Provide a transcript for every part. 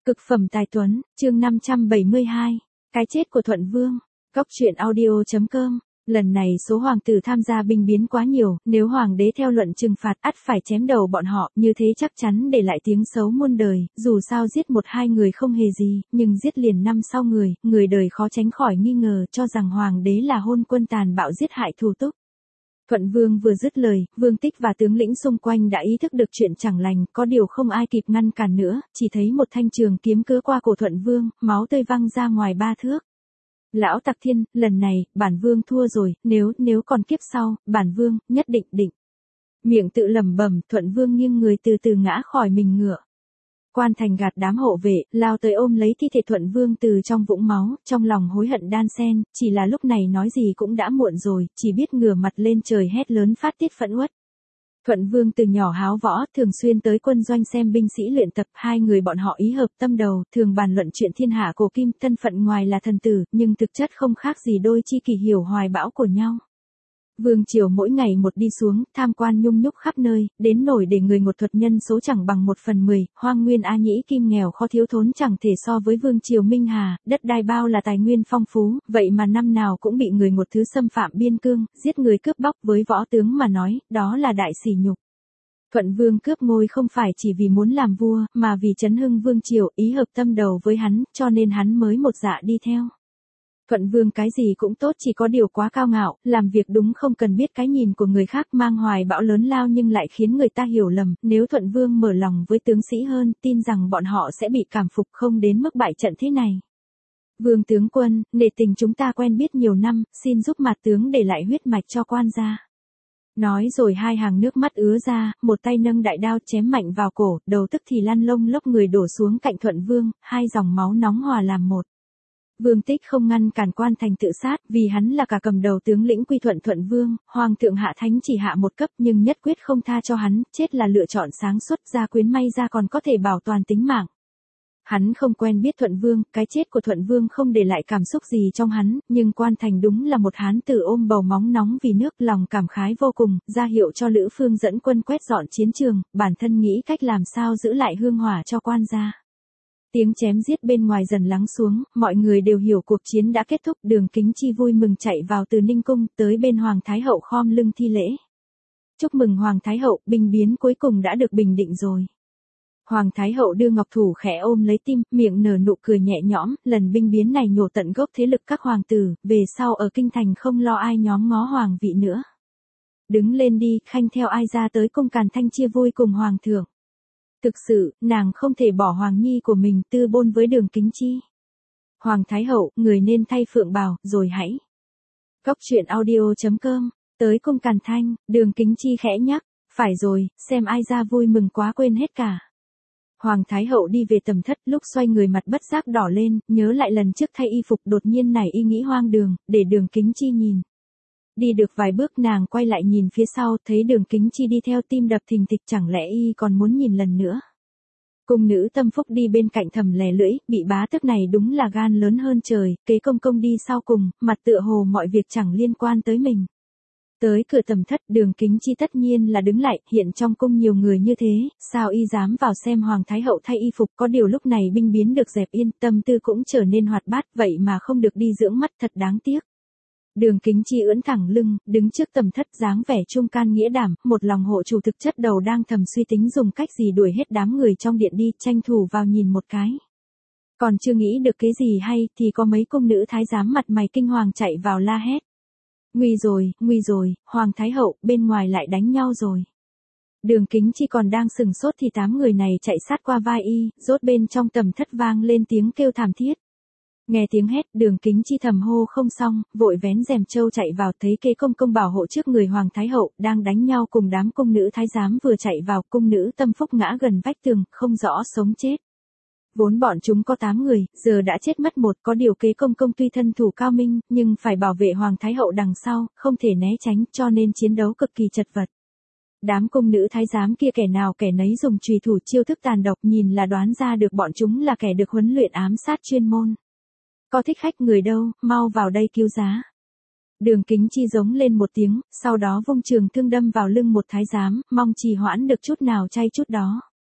Cực phẩm tài tuấn, chương 572. Cái chết của Thuận Vương. Cóc truyện audio.com. Lần này số hoàng tử tham gia binh biến quá nhiều, nếu hoàng đế theo luận trừng phạt ắt phải chém đầu bọn họ, như thế chắc chắn để lại tiếng xấu muôn đời, dù sao giết một hai người không hề gì, nhưng giết liền năm sau người đời khó tránh khỏi nghi ngờ cho rằng hoàng đế là hôn quân tàn bạo giết hại thù túc. Thuận Vương vừa dứt lời, Vương Tích và tướng lĩnh xung quanh đã ý thức được chuyện chẳng lành, có điều không ai kịp ngăn cản nữa, chỉ thấy một thanh trường kiếm cứa qua cổ Thuận Vương, máu tươi văng ra ngoài 3 thước. Lão Tặc Thiên, lần này, bản Vương thua rồi, nếu còn kiếp sau, bản Vương, nhất định. Miệng tự lẩm bẩm, Thuận Vương nghiêng người từ từ ngã khỏi mình ngựa. Quan thành gạt đám hộ vệ, lao tới ôm lấy thi thể Thuận Vương từ trong vũng máu, trong lòng hối hận đan xen, chỉ là lúc này nói gì cũng đã muộn rồi, chỉ biết ngửa mặt lên trời hét lớn phát tiết phẫn uất. Thuận Vương từ nhỏ háo võ, thường xuyên tới quân doanh xem binh sĩ luyện tập, hai người bọn họ ý hợp tâm đầu, thường bàn luận chuyện thiên hạ cổ kim, thân phận ngoài là thần tử, nhưng thực chất không khác gì đôi chi kỷ hiểu hoài bão của nhau. Vương triều mỗi ngày một đi xuống, tham quan nhung nhúc khắp nơi, đến nổi để người một thuật nhân số chẳng bằng 1/10, hoang nguyên A Nhĩ Kim nghèo khó thiếu thốn chẳng thể so với vương triều Minh Hà, đất đai bao là tài nguyên phong phú, vậy mà năm nào cũng bị người một thứ xâm phạm biên cương, giết người cướp bóc, với võ tướng mà nói, đó là đại sỉ nhục. Thuận Vương cướp ngôi không phải chỉ vì muốn làm vua, mà vì chấn hưng vương triều, ý hợp tâm đầu với hắn, cho nên hắn mới một dạ đi theo. Thuận Vương cái gì cũng tốt, chỉ có điều quá cao ngạo, làm việc đúng không cần biết cái nhìn của người khác, mang hoài bão lớn lao nhưng lại khiến người ta hiểu lầm, nếu Thuận Vương mở lòng với tướng sĩ hơn, tin rằng bọn họ sẽ bị cảm phục không đến mức bại trận thế này. Vương tướng quân, nể tình chúng ta quen biết nhiều năm, xin giúp mặt tướng để lại huyết mạch cho quan gia. Nói rồi hai hàng nước mắt ứa ra, một tay nâng đại đao chém mạnh vào cổ, đầu tức thì lăn lông lốc người đổ xuống cạnh Thuận Vương, hai dòng máu nóng hòa làm một. Vương Tích không ngăn cản quan thành tự sát, vì hắn là cả cầm đầu tướng lĩnh quy thuận Thuận Vương, hoàng thượng hạ thánh chỉ hạ một cấp nhưng nhất quyết không tha cho hắn, chết là lựa chọn sáng suốt, gia quyến may ra còn có thể bảo toàn tính mạng. Hắn không quen biết Thuận Vương, cái chết của Thuận Vương không để lại cảm xúc gì trong hắn, nhưng quan thành đúng là một hán tử ôm bầu móng nóng vì nước, lòng cảm khái vô cùng, ra hiệu cho Lữ Phương dẫn quân quét dọn chiến trường, bản thân nghĩ cách làm sao giữ lại hương hỏa cho quan gia. Tiếng chém giết bên ngoài dần lắng xuống, mọi người đều hiểu cuộc chiến đã kết thúc, Đường Kính Chi vui mừng chạy vào từ Ninh Cung, tới bên Hoàng Thái Hậu khom lưng thi lễ. Chúc mừng Hoàng Thái Hậu, binh biến cuối cùng đã được bình định rồi. Hoàng Thái Hậu đưa ngọc thủ khẽ ôm lấy tim, miệng nở nụ cười nhẹ nhõm, lần binh biến này nhổ tận gốc thế lực các hoàng tử, về sau ở kinh thành không lo ai nhóm ngó hoàng vị nữa. Đứng lên đi, khanh theo ai ra tới cung Càn Thanh chia vui cùng Hoàng thượng. Thực sự, nàng không thể bỏ Hoàng Nhi của mình tư bôn với Đường Kính Chi. Hoàng Thái Hậu, người nên thay phượng bào, rồi hãy. Cóc truyện audio.com, tới cung Càn Thanh, Đường Kính Chi khẽ nhắc, phải rồi, xem ai ra vui mừng quá quên hết cả. Hoàng Thái Hậu đi về tầm thất, lúc xoay người mặt bất giác đỏ lên, nhớ lại lần trước thay y phục đột nhiên nảy ý nghĩ hoang đường, để Đường Kính Chi nhìn. Đi được vài bước nàng quay lại nhìn phía sau, thấy Đường Kính Chi đi theo, tim đập thình thịch, chẳng lẽ y còn muốn nhìn lần nữa. Cung nữ Tâm Phúc đi bên cạnh thầm lè lưỡi, bị bá tước này đúng là gan lớn hơn trời, kế công công đi sau cùng, mặt tựa hồ mọi việc chẳng liên quan tới mình. Tới cửa tầm thất, Đường Kính Chi tất nhiên là đứng lại, hiện trong cung nhiều người như thế, sao y dám vào xem Hoàng Thái Hậu thay y phục, có điều lúc này binh biến được dẹp yên, tâm tư cũng trở nên hoạt bát, vậy mà không được đi dưỡng mắt, thật đáng tiếc. Đường Kính Chi ưỡn thẳng lưng, đứng trước tầm thất dáng vẻ trung can nghĩa đảm, một lòng hộ chủ thực chất đầu đang thầm suy tính dùng cách gì đuổi hết đám người trong điện đi, tranh thủ vào nhìn một cái. Còn chưa nghĩ được cái gì hay, thì có mấy cung nữ thái giám mặt mày kinh hoàng chạy vào la hét. Nguy rồi, Hoàng Thái Hậu, bên ngoài lại đánh nhau rồi. Đường Kính Chi còn đang sừng sốt thì 8 người này chạy sát qua vai y, rốt bên trong tầm thất vang lên tiếng kêu thảm thiết. Nghe tiếng hét, Đường Kính Chi thầm hô không xong, vội vén rèm trâu chạy vào, thấy kế công công bảo hộ trước người Hoàng Thái Hậu, đang đánh nhau cùng đám cung nữ thái giám vừa chạy vào, cung nữ Tâm Phúc ngã gần vách tường, không rõ sống chết. Vốn bọn chúng có 8 người, giờ đã chết mất một, có điều kế công công tuy thân thủ cao minh, nhưng phải bảo vệ Hoàng Thái Hậu đằng sau, không thể né tránh, cho nên chiến đấu cực kỳ chật vật. Đám cung nữ thái giám kia kẻ nào kẻ nấy dùng chùy thủ chiêu thức tàn độc, nhìn là đoán ra được bọn chúng là kẻ được huấn luyện ám sát chuyên môn. Có thích khách người đâu, mau vào đây cứu giá. Đường Kính Chi giống lên một tiếng, sau đó vung trường thương đâm vào lưng một thái giám, mong trì hoãn được chút nào chay chút đó.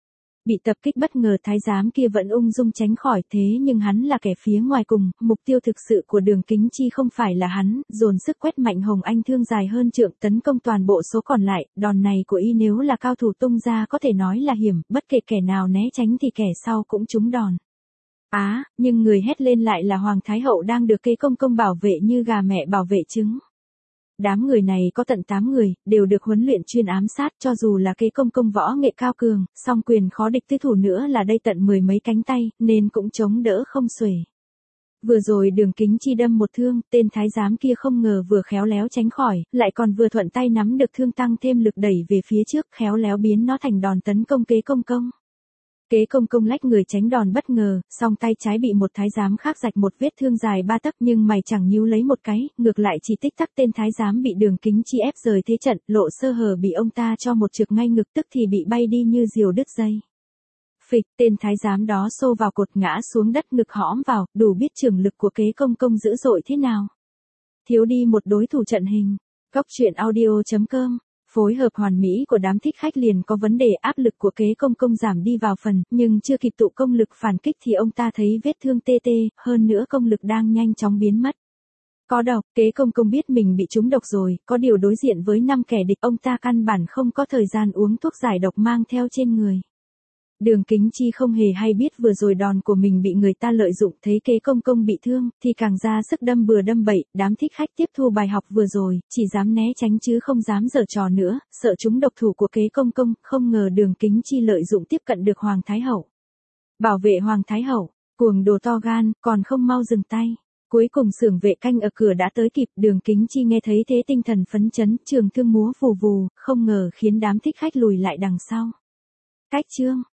Bị tập kích bất ngờ thái giám kia vẫn ung dung tránh khỏi, thế nhưng hắn là kẻ phía ngoài cùng, mục tiêu thực sự của Đường Kính Chi không phải là hắn, dồn sức quét mạnh Hồng Anh thương dài hơn trượng tấn công toàn bộ số còn lại, đòn này của y nếu là cao thủ tung ra có thể nói là hiểm, bất kể kẻ nào né tránh thì kẻ sau cũng trúng đòn. Nhưng người hét lên lại là Hoàng Thái Hậu đang được Kế Công Công bảo vệ như gà mẹ bảo vệ trứng. Đám người này có tận 8 người, đều được huấn luyện chuyên ám sát, cho dù là Kế Công Công võ nghệ cao cường, song quyền khó địch tứ thủ nữa là đây tận 10 mấy cánh tay, nên cũng chống đỡ không xuể. Vừa rồi Đường Kính Chi đâm một thương, tên thái giám kia không ngờ vừa khéo léo tránh khỏi, lại còn vừa thuận tay nắm được thương tăng thêm lực đẩy về phía trước, khéo léo biến nó thành đòn tấn công Kế Công Công. Kế Công Công lách người tránh đòn bất ngờ, song tay trái bị một thái giám khác rạch một vết thương dài 3 tấc nhưng mày chẳng nhíu lấy một cái, ngược lại chỉ tích tắc tên thái giám bị Đường Kính Chi ép rời thế trận, lộ sơ hở bị ông ta cho một chực ngay ngực tức thì bị bay đi như diều đứt dây. Phịch, tên thái giám đó xô vào cột ngã xuống đất ngực hõm vào, đủ biết trường lực của Kế Công Công dữ dội thế nào. Thiếu đi một đối thủ trận hình. Góc truyện audio.com. Phối hợp hoàn mỹ của đám thích khách liền có vấn đề, áp lực của Kế Công Công giảm đi vào phần, nhưng chưa kịp tụ công lực phản kích thì ông ta thấy vết thương tê tê, hơn nữa công lực đang nhanh chóng biến mất. Có độc, Kế Công Công biết mình bị trúng độc rồi, có điều đối diện với 5 kẻ địch ông ta căn bản không có thời gian uống thuốc giải độc mang theo trên người. Đường Kính Chi không hề hay biết vừa rồi đòn của mình bị người ta lợi dụng, thấy Kế Công Công bị thương, thì càng ra sức đâm bừa đâm bậy, đám thích khách tiếp thu bài học vừa rồi, chỉ dám né tránh chứ không dám giở trò nữa, sợ chúng độc thủ của Kế Công Công, không ngờ Đường Kính Chi lợi dụng tiếp cận được Hoàng Thái Hậu. Bảo vệ Hoàng Thái Hậu, cuồng đồ to gan, còn không mau dừng tay. Cuối cùng xưởng vệ canh ở cửa đã tới kịp, Đường Kính Chi nghe thấy thế tinh thần phấn chấn, trường thương múa vù vù, không ngờ khiến đám thích khách lùi lại đằng sau. Cách chương